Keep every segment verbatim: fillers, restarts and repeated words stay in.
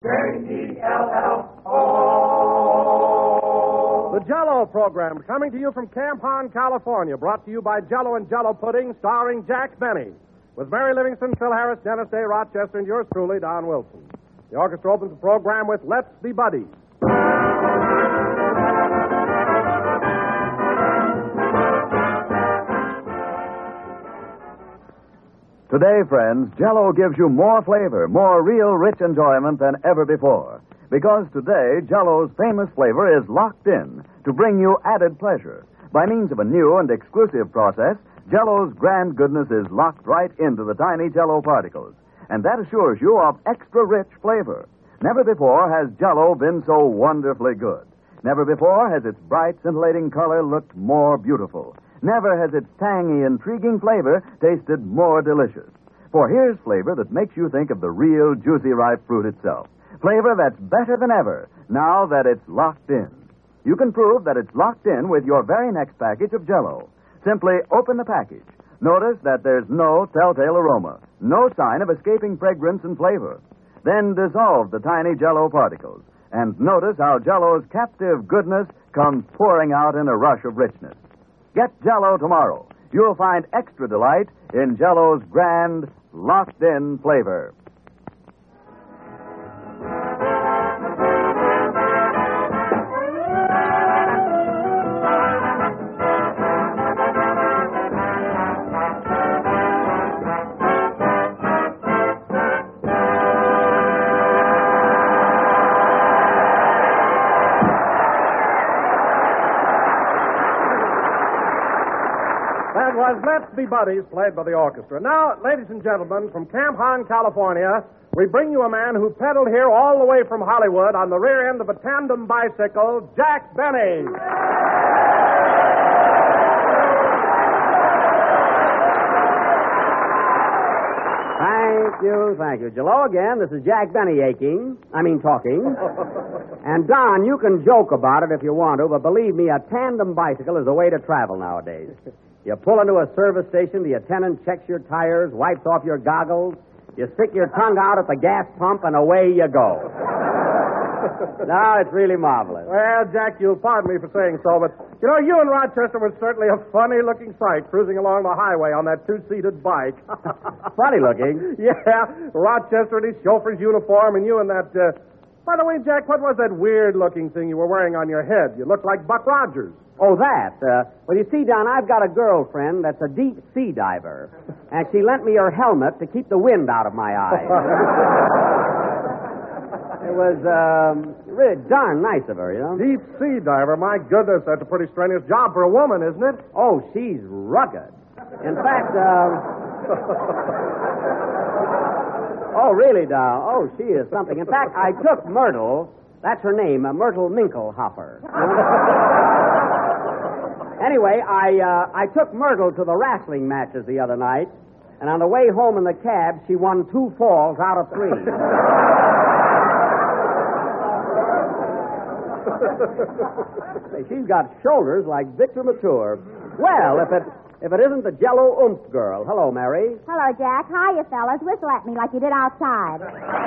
J E L L O. The Jell-O program, coming to you from Camp Hahn, California, brought to you by Jell-O and Jell-O Pudding, starring Jack Benny, with Mary Livingston, Phil Harris, Dennis Day, Rochester, and yours truly, Don Wilson. The orchestra opens the program with Let's Be Buddies. Today, friends, Jell-O gives you more flavor, more real rich enjoyment than ever before. Because today, Jell-O's famous flavor is locked in to bring you added pleasure. By means of a new and exclusive process, Jell-O's grand goodness is locked right into the tiny Jell-O particles. And that assures you of extra rich flavor. Never before has Jell-O been so wonderfully good. Never before has its bright, scintillating color looked more beautiful. Never has its tangy, intriguing flavor tasted more delicious. For here's flavor that makes you think of the real, juicy, ripe fruit itself. Flavor that's better than ever, now that it's locked in. You can prove that it's locked in with your very next package of Jell-O. Simply open the package. Notice that there's no telltale aroma, no sign of escaping fragrance and flavor. Then dissolve the tiny Jell-O particles. And notice how Jell-O's captive goodness comes pouring out in a rush of richness. Get Jell-O tomorrow. You'll find extra delight in Jell-O's grand, locked-in flavor. That was Let's Be Buddies, played by the orchestra. Now, ladies and gentlemen, from Camp Hahn, California, we bring you a man who pedaled here all the way from Hollywood on the rear end of a tandem bicycle, Jack Benny. Thank you, thank you. Hello again. This is Jack Benny aching. I mean talking. And Don, you can joke about it if you want to, but believe me, a tandem bicycle is the way to travel nowadays. You pull into a service station, the attendant checks your tires, wipes off your goggles, you stick your tongue out at the gas pump, and away you go. Now, it's really marvelous. Well, Jack, you'll pardon me for saying so, but, you know, you and Rochester were certainly a funny-looking sight cruising along the highway on that two-seated bike. Funny looking? Yeah, Rochester in his chauffeur's uniform, and you in that... Uh... By the way, Jack, what was that weird-looking thing you were wearing on your head? You looked like Buck Rogers. Oh, that. Uh, well, you see, Don, I've got a girlfriend that's a deep sea diver, and she lent me her helmet to keep the wind out of my eyes. It was um, really darn nice of her, you know. Deep sea diver? My goodness, that's a pretty strenuous job for a woman, isn't it? Oh, she's rugged. In fact, uh... oh, really, Don? Oh, she is something. In fact, I took Myrtle, that's her name, uh, Myrtle Minklehopper. Anyway, I uh, I took Myrtle to the wrestling matches the other night, and on the way home in the cab, she won two falls out of three. She's got shoulders like Victor Mature. Well, if it if it isn't the Jell-O Oomph girl. Hello, Mary. Hello, Jack. Hiya, fellas. Whistle at me like you did outside.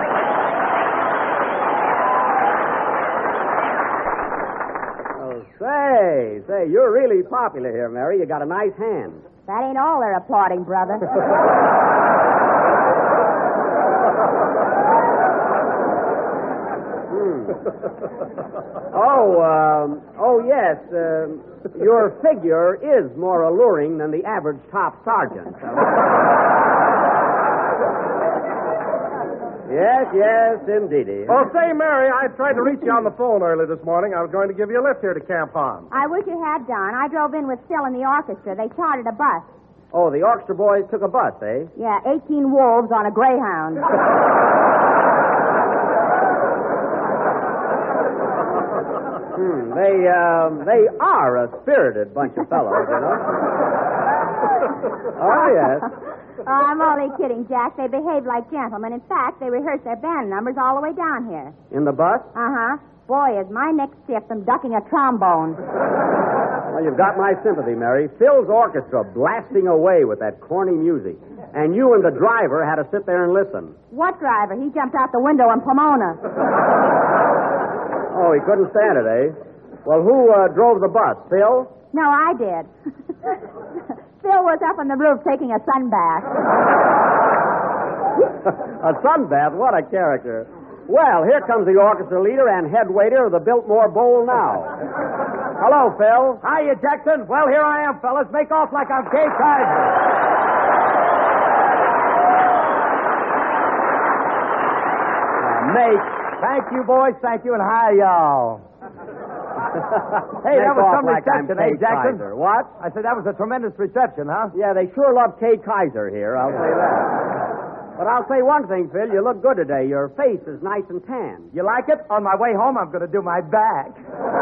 Oh, say, say, you're really popular here, Mary. You got a nice hand. That ain't all they're applauding, brother. Oh, um, oh yes. Uh, your figure is more alluring than the average top sergeant. Yes, yes, indeedy. Oh, say, Mary, I tried to reach you on the phone early this morning. I was going to give you a lift here to Camp Hahn. I wish you had, Don. I drove in with Phil and the orchestra. They chartered a bus. Oh, the orchestra boys took a bus, eh? Yeah, eighteen wolves on a Greyhound. Hmm, they, um, they are a spirited bunch of fellows, you know. Oh, yes. Oh, I'm only kidding, Jack. They behave like gentlemen. In fact, they rehearse their band numbers all the way down here. In the bus? Uh-huh. Boy, is my neck stiff from ducking a trombone. Well, you've got my sympathy, Mary. Phil's orchestra blasting away with that corny music. And you and the driver had to sit there and listen. What driver? He jumped out the window in Pomona. Oh, he couldn't stand it, eh? Well, who uh, drove the bus? Phil? No, I did. Phil was up on the roof taking a sun bath. A sunbath? What a character. Well, here comes the orchestra leader and head waiter of the Biltmore Bowl now. Hello, Phil. Hiya, Jackson. Well, here I am, fellas. Make off like I'm Kay Kaiser. Uh, mate, thank you, boys. Thank you, and hi, y'all. Hey, Make that was off some like I'm reception, eh, Kay Jackson? Kaiser. What? I said that was a tremendous reception, huh? Yeah, they sure love Kay Kaiser here, I'll say that. But I'll say one thing, Phil. You look good today. Your face is nice and tan. You like it? On my way home, I'm going to do my back.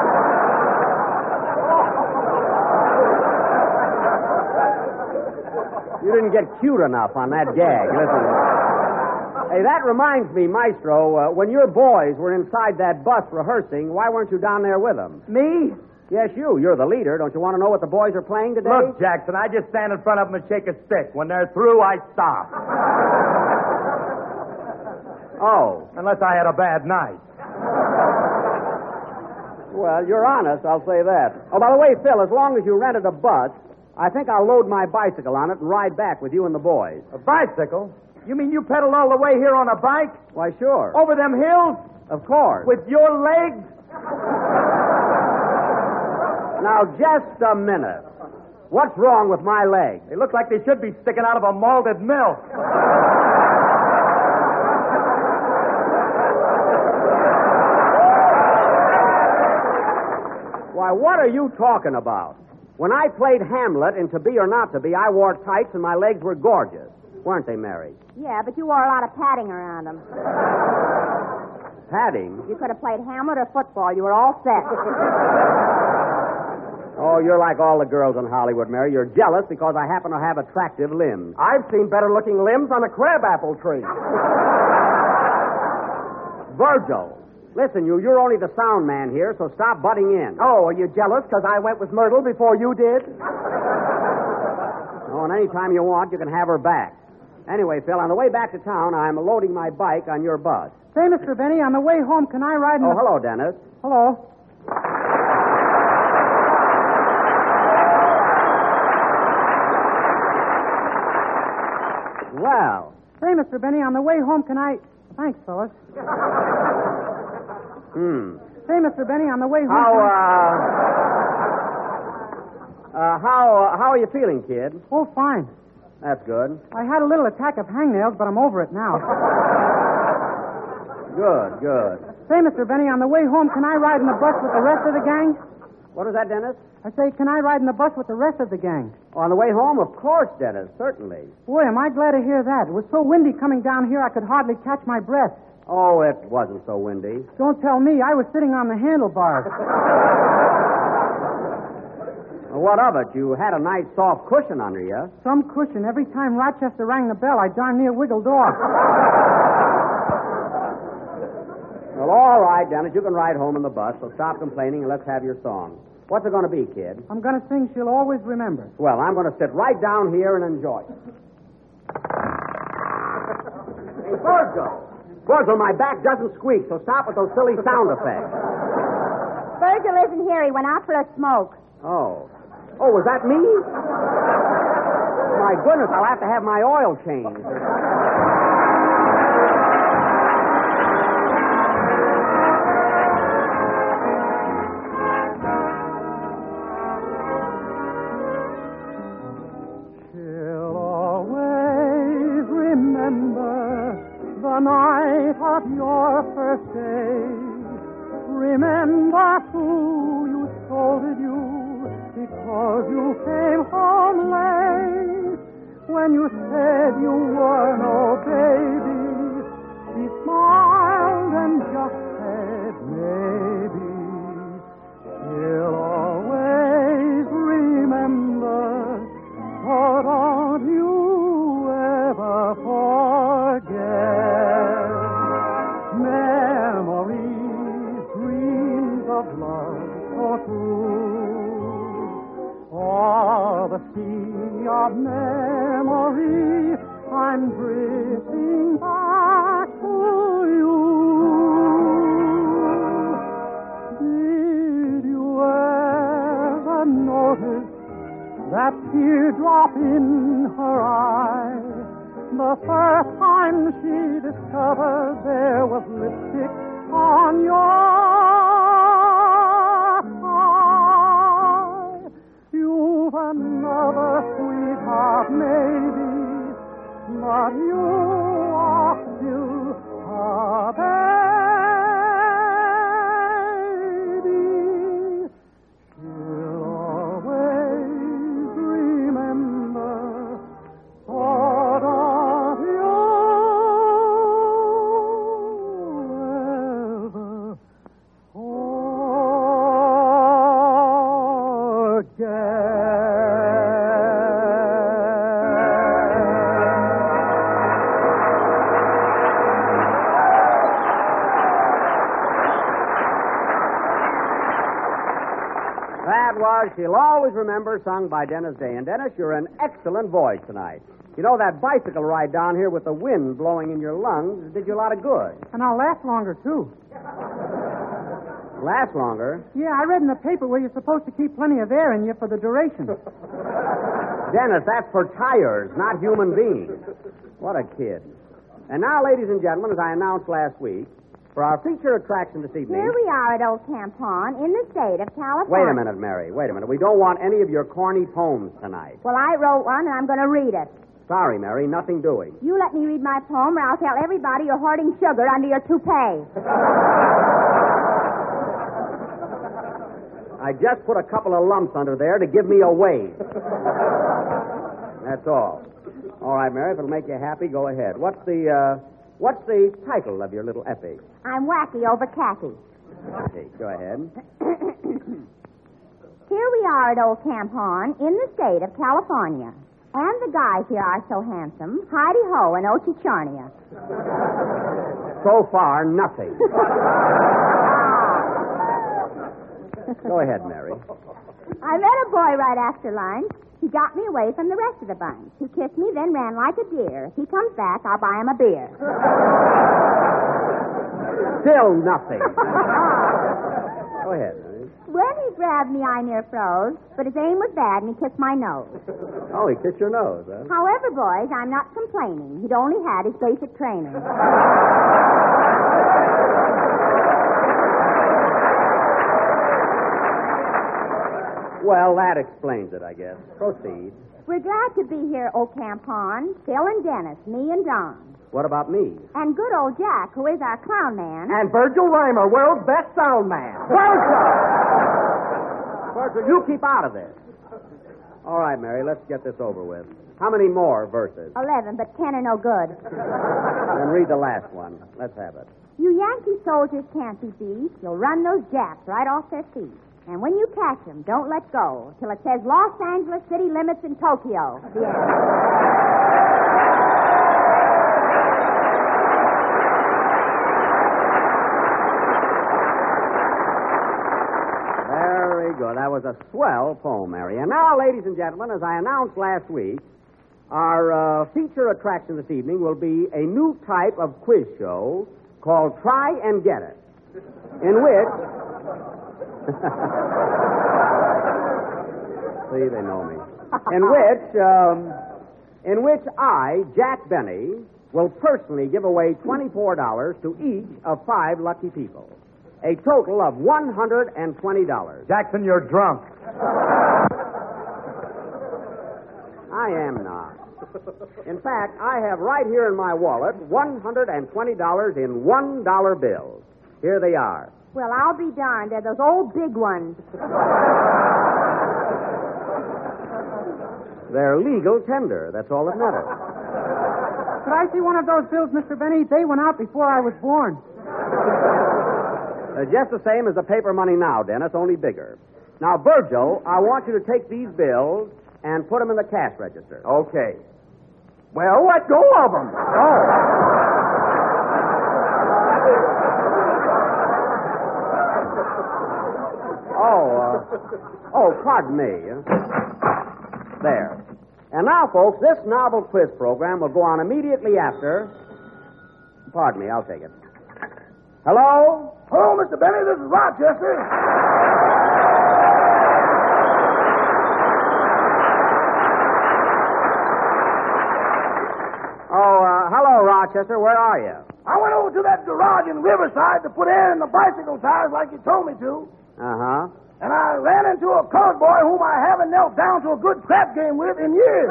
You didn't get cute enough on that gag. Listen. Hey, that reminds me, Maestro, uh, when your boys were inside that bus rehearsing, why weren't you down there with them? Me? Yes, you. You're the leader. Don't you want to know what the boys are playing today? Look, Jackson, I just stand in front of them and shake a stick. When they're through, I stop. Oh. Unless I had a bad night. Well, you're honest, I'll say that. Oh, by the way, Phil, as long as you rented a bus, I think I'll load my bicycle on it and ride back with you and the boys. A bicycle? You mean you pedaled all the way here on a bike? Why, sure. Over them hills? Of course. With your legs? Now, just a minute. What's wrong with my legs? They look like they should be sticking out of a malted milk. Why, what are you talking about? When I played Hamlet in To Be or Not to Be, I wore tights and my legs were gorgeous. Weren't they, Mary? Yeah, but you wore a lot of padding around them. Padding? You could have played Hamlet or football. You were all set. Oh, you're like all the girls in Hollywood, Mary. You're jealous because I happen to have attractive limbs. I've seen better-looking limbs on a crabapple tree. Virgil, listen, you, you're only the sound man here, so stop butting in. Oh, are you jealous because I went with Myrtle before you did? Oh, and any time you want, you can have her back. Anyway, Phil, on the way back to town, I'm loading my bike on your bus. Say, Mister Benny, on the way home, can I ride in Oh, the... hello, Dennis. Hello. Well. Say, Mister Benny, on the way home, can I... Thanks, fellas. Hmm. Say, Mister Benny, on the way home... How, can I- uh... Uh, how, uh, how are you feeling, kid? Oh, fine. That's good. I had a little attack of hangnails, but I'm over it now. Good, good. Say, Mister Benny, on the way home, can I ride in the bus with the rest of the gang? What is that, Dennis? I say, can I ride in the bus with the rest of the gang? On the way home? Of course, Dennis, certainly. Boy, am I glad to hear that. It was so windy coming down here, I could hardly catch my breath. Oh, it wasn't so windy. Don't tell me. I was sitting on the handlebars. Well, what of it? You had a nice soft cushion under you. Some cushion. Every time Rochester rang the bell, I darn near wiggled off. Well, all right, Dennis, you can ride home in the bus, so stop complaining and let's have your song. What's it going to be, kid? I'm going to sing She'll Always Remember. Well, I'm going to sit right down here and enjoy it. Hey, Virgil! Virgil, my back doesn't squeak, so stop with those silly sound effects. Virgil isn't here. He went out for a smoke. Oh. Oh, was that me? My goodness, I'll have to have my oil changed. She'll always remember the night of your first day. Remember who you scolded you because you came home late. When you said you were no baby, she smiled and just said maybe. She'll always remember, so don't you ever forget. Memories, dreams of love so true. the sea of memory, I'm drifting back to you. Did you ever notice that teardrop in her eye? The first time she discovered there was lipstick on your eye. You've another sweetheart, maybe, but you are still a baby. She'll always remember thought of you ever That was She'll Always Remember, sung by Dennis Day. And, Dennis, you're an excellent voice tonight. You know, that bicycle ride down here with the wind blowing in your lungs did you a lot of good. And I'll last longer, too. Last longer? Yeah, I read in the paper where you're supposed to keep plenty of air in you for the duration. Dennis, that's for tires, not human beings. What a kid. And now, ladies and gentlemen, as I announced last week, for our feature attraction this evening... Here we are at Old Camp Pond in the state of California. Wait a minute, Mary. Wait a minute. We don't want any of your corny poems tonight. Well, I wrote one, and I'm going to read it. Sorry, Mary. Nothing doing. You let me read my poem, or I'll tell everybody you're hoarding sugar under your toupee. I just put a couple of lumps under there to give me a wave. That's all. All right, Mary, if it'll make you happy, go ahead. What's the, uh, what's the title of your little epic? I'm wacky over Kathy. Okay, go ahead. Here we are at Old Camp Horn in the state of California. And the guys here are so handsome. Heidi Ho and Ochicharnia. So far, nothing. Go ahead, Mary. I met a boy right after lunch. He got me away from the rest of the bunch. He kissed me, then ran like a deer. If he comes back, I'll buy him a beer. Still nothing. Go ahead, Mary. When he grabbed me, I near froze, but his aim was bad, and he kissed my nose. Oh, he kissed your nose, huh? However, boys, I'm not complaining. He'd only had his basic training. Well, that explains it, I guess. Proceed. We're glad to be here at Old Camp Pond. Phil and Dennis, me and Don. What about me? And good old Jack, who is our clown man. And Virgil Reimer, world's best sound man. Virgil! Virgil, you keep out of this. All right, Mary, let's get this over with. How many more verses? Eleven, but ten are no good. Then read the last one. Let's have it. You Yankee soldiers can't be beat. You'll run those Japs right off their feet. And when you catch them, don't let go till it says Los Angeles city limits in Tokyo. The end. Very good. That was a swell poem, Mary. And now, ladies and gentlemen, as I announced last week, our uh, feature attraction this evening will be a new type of quiz show called Try and Get It, in which... See, they know me. In which, um, in which I, Jack Benny, will personally give away twenty-four dollars to each of five lucky people. A total of one hundred twenty dollars. Jackson, you're drunk. I am not. In fact, I have right here in my wallet one hundred twenty dollars in one dollar bills. Here they are. Well, I'll be darned. They're those old big ones. They're legal tender. That's all that matters. Could I see one of those bills, Mister Benny? They went out before I was born. They're just the same as the paper money now, Dennis, only bigger. Now, Virgil, I want you to take these bills and put them in the cash register. Okay. Well, let go of them. Oh. Oh, uh, oh, pardon me. There. And now, folks, this novel quiz program will go on immediately after. Pardon me, I'll take it. Hello? Hello, Mister Benny. This is Rochester. Oh, uh, hello, Rochester. Where are you? I went over to that garage in Riverside to put air in the bicycle tires like you told me to. Uh-huh. And I ran into a colored boy whom I haven't knelt down to a good crap game with in years.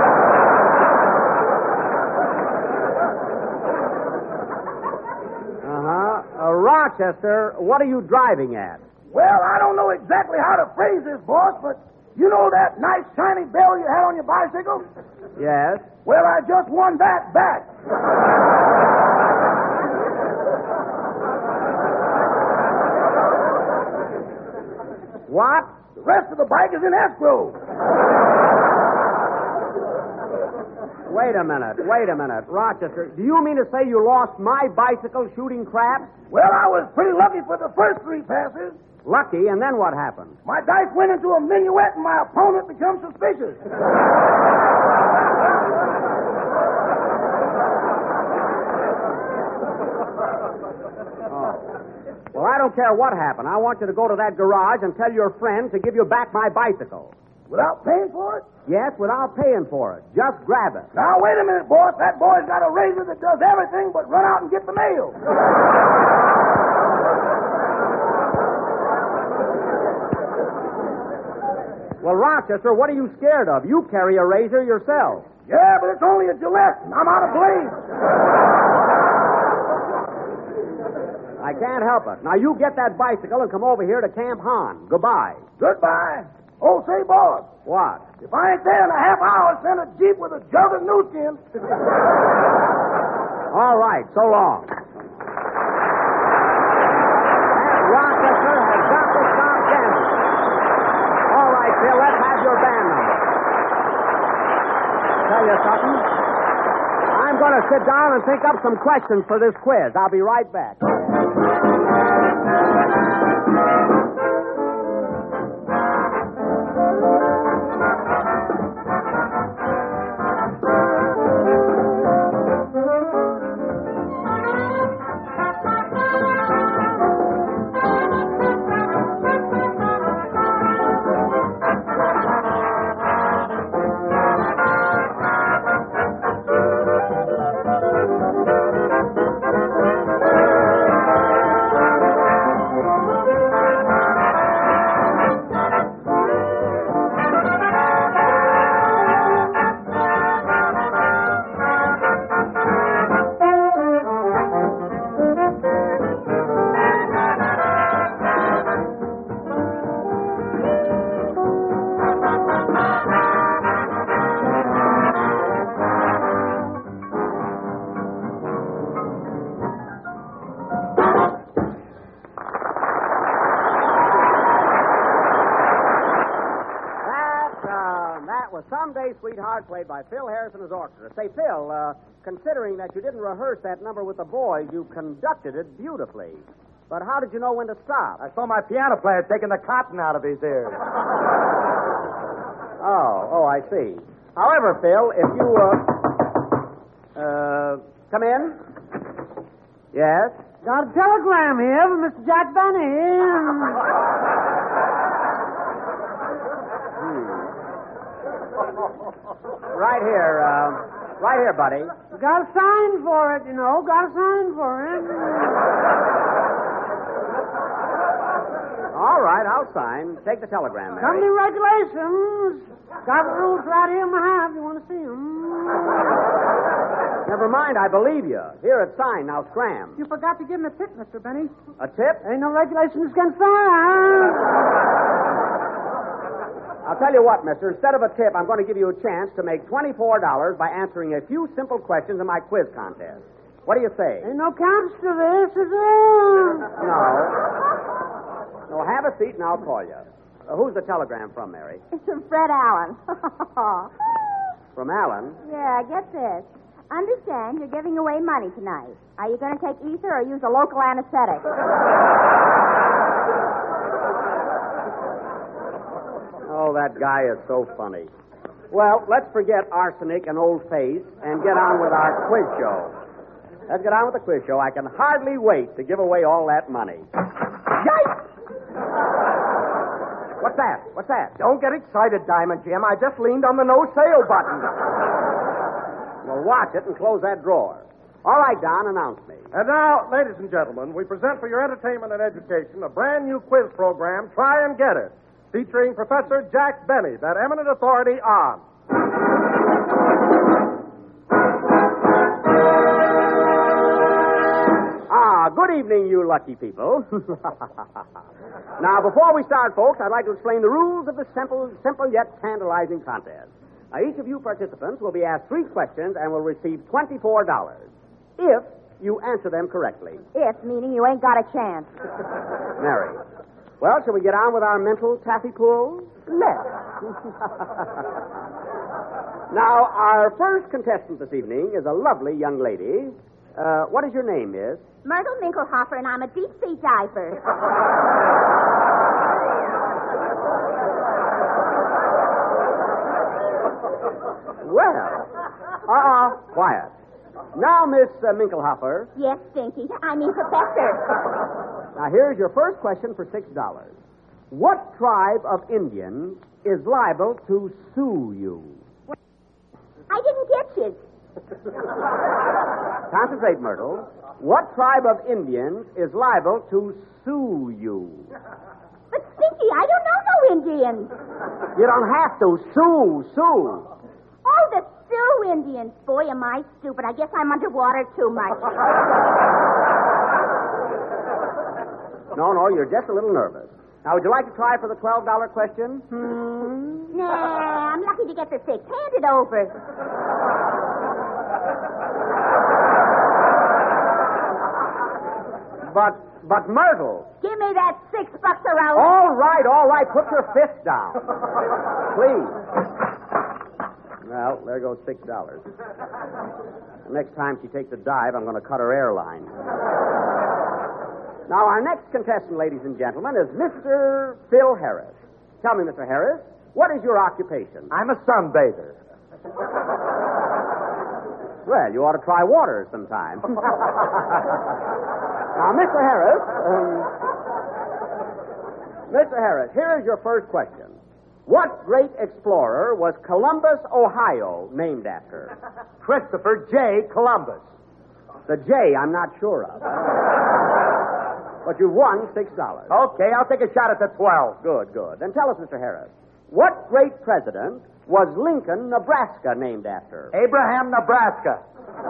Uh-huh. Uh, Rochester, what are you driving at? Well, I don't know exactly how to phrase this, boss, but you know that nice shiny bell you had on your bicycle? Yes. Well, I just won that back. What? The rest of the bike is in escrow. Wait a minute. Wait a minute. Rochester, do you mean to say you lost my bicycle shooting craps? Well, I was pretty lucky for the first three passes. Lucky, and then what happened? My dice went into a minuet and my opponent became suspicious. Oh. Well, I don't care what happened. I want you to go to that garage and tell your friend to give you back my bicycle. Without paying for it? Yes, without paying for it. Just grab it. Now, wait a minute, boss. That boy's got a razor that does everything but run out and get the mail. Well, Rochester, what are you scared of? You carry a razor yourself. Yeah, but it's only a Gillette. I'm out of blade. I can't help it. Now, you get that bicycle and come over here to Camp Hahn. Goodbye. Goodbye. Oh, say, boss. What? If I ain't there in a half hour, send a Jeep with a jug of new skin. All right, so long. That Rochester has got to stop gambling. All right, Phil, let's have your band number. Tell you something. I'm going to sit down and think up some questions for this quiz. I'll be right back. Someday, Sweetheart, played by Phil Harris and his orchestra. Say, Phil, uh, considering that you didn't rehearse that number with the boys, you conducted it beautifully. But how did you know when to stop? I saw my piano player taking the cotton out of his ears. Oh, oh, I see. However, Phil, if you, uh, uh, come in. Yes? Got a telegram here from Mister Jack Benny. Right here, uh, right here, buddy. Got a sign for it, you know. Got a sign for it. All right, I'll sign. Take the telegram, Mary. Company regulations. Got the rules right here in my hand if you want to see them. Never mind, I believe you. Here, it's signed. Now scram. You forgot to give me a tip, Mister Benny. A tip? Ain't no regulations against that. I'll tell you what, mister. Instead of a tip, I'm going to give you a chance to make twenty-four dollars by answering a few simple questions in my quiz contest. What do you say? Ain't no counts to this, is there? No. No, have a seat and I'll call you. Uh, who's the telegram from, Mary? It's from Fred Allen. From Allen? Yeah, get this. Understand you're giving away money tonight. Are you going to take ether or use a local anesthetic? Oh, that guy is so funny. Well, let's forget arsenic and old face and get on with our quiz show. Let's get on with the quiz show. I can hardly wait to give away all that money. Yikes! What's that? What's that? Don't get excited, Diamond Jim. I just leaned on the no sale button. Well, watch it and close that drawer. All right, Don, announce me. And now, ladies and gentlemen, we present for your entertainment and education a brand new quiz program, Try and Get It, featuring Professor Jack Benny, that eminent authority on. Ah, good evening, you lucky people. Now, before we start, folks, I'd like to explain the rules of the simple, simple yet tantalizing contest. Now, each of you participants will be asked three questions and will receive twenty-four dollars if you answer them correctly. If, meaning you ain't got a chance. Mary. Well, shall we get on with our mental taffy pull? Let's. Now, our first contestant this evening is a lovely young lady. Uh, what is your name, miss? Myrtle Minkelhofer, and I'm a deep sea diver. Well, uh-uh, quiet. Now, Miss uh, Minkelhofer. Yes, Stinky. I mean, Professor. Now, here's your first question for six dollars. What tribe of Indians is liable to sue you? I didn't get you. Concentrate, Myrtle. What tribe of Indians is liable to sue you? But, Stinky, I don't know no Indians. You don't have to. Sue, sue. Oh, the Sioux Indians. Boy, am I stupid. I guess I'm underwater too much. No, no, you're just a little nervous. Now, would you like to try for the twelve dollar question? Hmm? Nah, I'm lucky to get the six. Hand it over. But, but Myrtle. Give me that six bucks around. All right, all right. Put your fist down. Please. Well, there goes six dollars. Next time she takes a dive, I'm going to cut her airline. Now, our next contestant, ladies and gentlemen, is Mister Phil Harris. Tell me, Mister Harris, what is your occupation? I'm a sunbather. Well, you ought to try water sometime. Now, Mister Harris, um, Mister Harris, here is your first question. What great explorer was Columbus, Ohio, named after? Christopher J. Columbus. The J, I'm not sure of. But you've won six dollars. Okay, I'll take a shot at the twelve. Good, good. Then tell us, Mister Harris, what great president was Lincoln, Nebraska, named after? Abraham, Nebraska.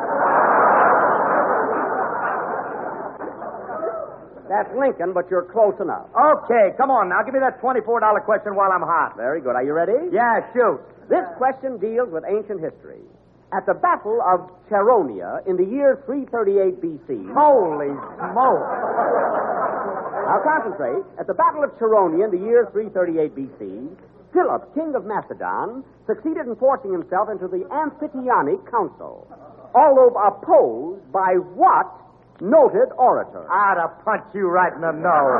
That's Lincoln, but you're close enough. Okay, come on now. Give me that twenty-four dollar question while I'm hot. Very good. Are you ready? Yeah, shoot. This question deals with ancient history. At the Battle of Charonia in the year three thirty-eight B C. Holy smoke. Now concentrate. At the Battle of Charonia in the year three thirty-eight B C, Philip, king of Macedon, succeeded in forcing himself into the Amphictyonic Council, although opposed by what noted orator? I'd have punched you right in the nose.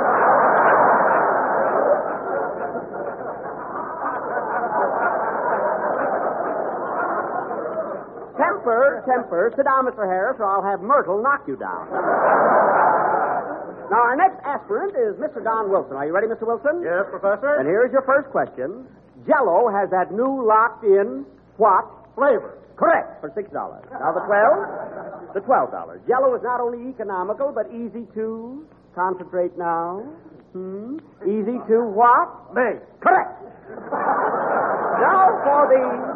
Temper, temper. Sit down, Mister Harris, or I'll have Myrtle knock you down. Now, our next aspirant is Mister Don Wilson. Are you ready, Mister Wilson? Yes, Professor? And here's your first question. Jell-O has that new locked-in what? Flavor. Correct, for six dollars. Now, the twelve? The twelve dollars. Jell-O is not only economical, but easy to... Concentrate now. Hmm? Easy to what? Me. Correct. Now for the...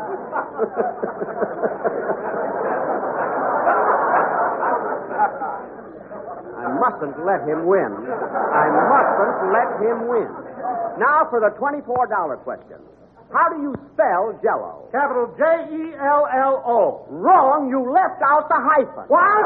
I mustn't let him win. I mustn't let him win. Now for the twenty-four dollar question. How do you spell Jell-O? Capital J E L L O. Wrong. You left out the hyphen. What?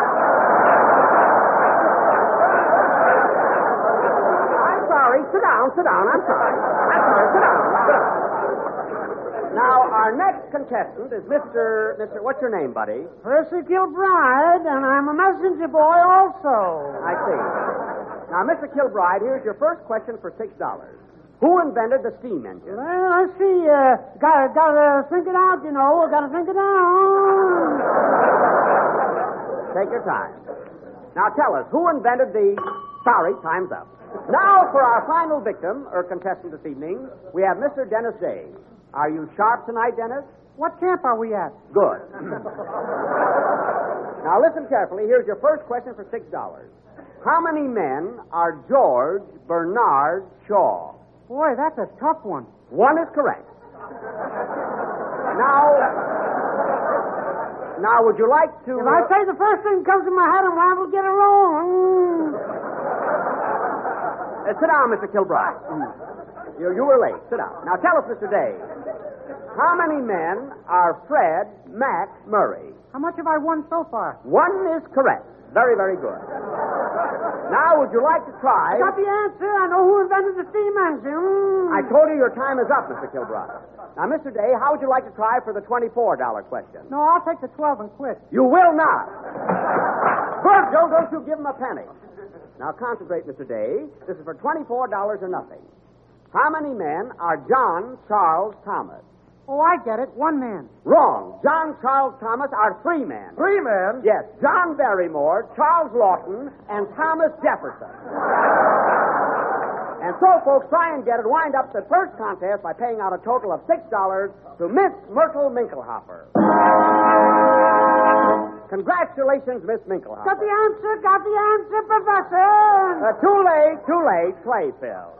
I'm sorry. Sit down. Sit down. I'm sorry. I'm sorry. Sit down. Sit down. Now, our next contestant is Mister Mister What's your name, buddy? Percy Kilbride, and I'm a messenger boy also. I see. Now, Mister Kilbride, here's your first question for six dollars. Who invented the steam engine? Well, let's see. Uh, got gotta think it out, you know. Gotta think it out. Take your time. Now tell us, who invented the... Sorry, time's up. Now for our final victim, or contestant this evening, we have Mister Dennis Day. Are you sharp tonight, Dennis? What camp are we at? Good. Now listen carefully. Here's your first question for six dollars. How many men are George Bernard Shaw? Boy, that's a tough one. One is correct. Now, now would you like to... If I say the first thing that comes to my head, I'm liable to get it wrong. Mm. Uh, sit down, Mister Kilbride. You, you were late. Sit down. Now tell us, Mister Day, how many men are Fred Mac Murray? How much have I won so far? One is correct. Very, very good. Now, would you like to try... I got the answer. I know who invented the steam engine. Mm. I told you your time is up, Mister Kilbride. Now, Mister Day, how would you like to try for the twenty-four dollar question? No, I'll take the twelve and quit. You will not. Virgil, don't you give him a penny. Now, concentrate, Mister Day. This is for twenty-four dollars or nothing. How many men are John Charles Thomas? Oh, I get it. One man. Wrong. John Charles Thomas are three men. Three men? Yes, John Barrymore, Charles Lawton, and Thomas Jefferson. And so, folks, try and get it. Wind up the first contest by paying out a total of six dollars to Miss Myrtle Minkelhopper. Congratulations, Miss Minkelhopper. Got the answer. Got the answer, Professor. Uh, too late, too late. Play, Phil.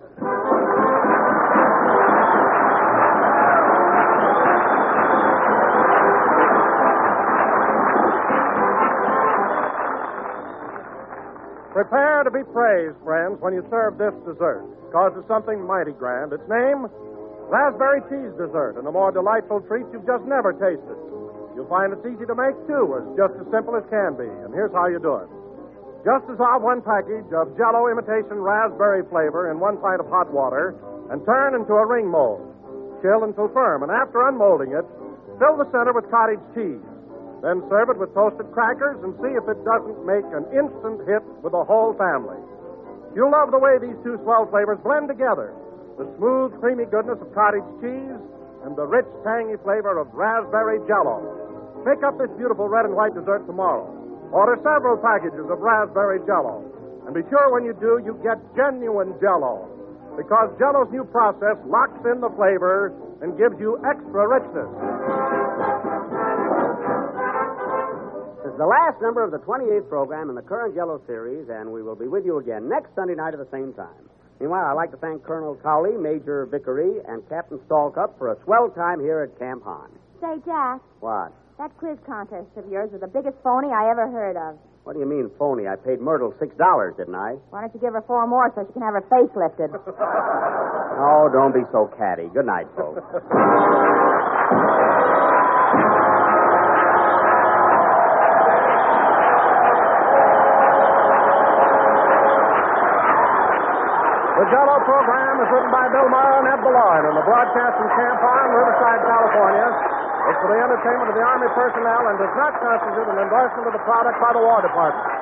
Prepare to be praised, friends, when you serve this dessert, because it's something mighty grand. Its name, raspberry cheese dessert, and a more delightful treat you've just never tasted. You'll find it's easy to make, too. It's just as simple as can be, and here's how you do it. Just dissolve one package of Jell-O imitation raspberry flavor in one pint of hot water and turn into a ring mold. Chill until firm, and after unmolding it, fill the center with cottage cheese. Then serve it with toasted crackers and see if it doesn't make an instant hit with the whole family. You'll love the way these two swell flavors blend together. The smooth, creamy goodness of cottage cheese and the rich, tangy flavor of raspberry Jell-O. Pick up this beautiful red and white dessert tomorrow. Order several packages of raspberry Jell-O. And be sure when you do, you get genuine Jell-O. Because Jell-O's new process locks in the flavor and gives you extra richness. This is the last number of the twenty-eighth program in the current Jell-O series, and we will be with you again next Sunday night at the same time. Meanwhile, I'd like to thank Colonel Cowley, Major Vickery, and Captain Stallcup for a swell time here at Camp Hahn. Say, Jack, What? that quiz contest of yours was the biggest phony I ever heard of. What do you mean, phony? I paid Myrtle six dollars, didn't I? Why don't you give her four more so she can have her face lifted? Oh, don't be so catty. Good night, folks. The Jell-O program is written by Bill Morrow and Ed Beloin, and the broadcast from Camp Hahn, Riverside, California, is for the entertainment of the Army personnel and does not constitute an endorsement of the product by the War Department.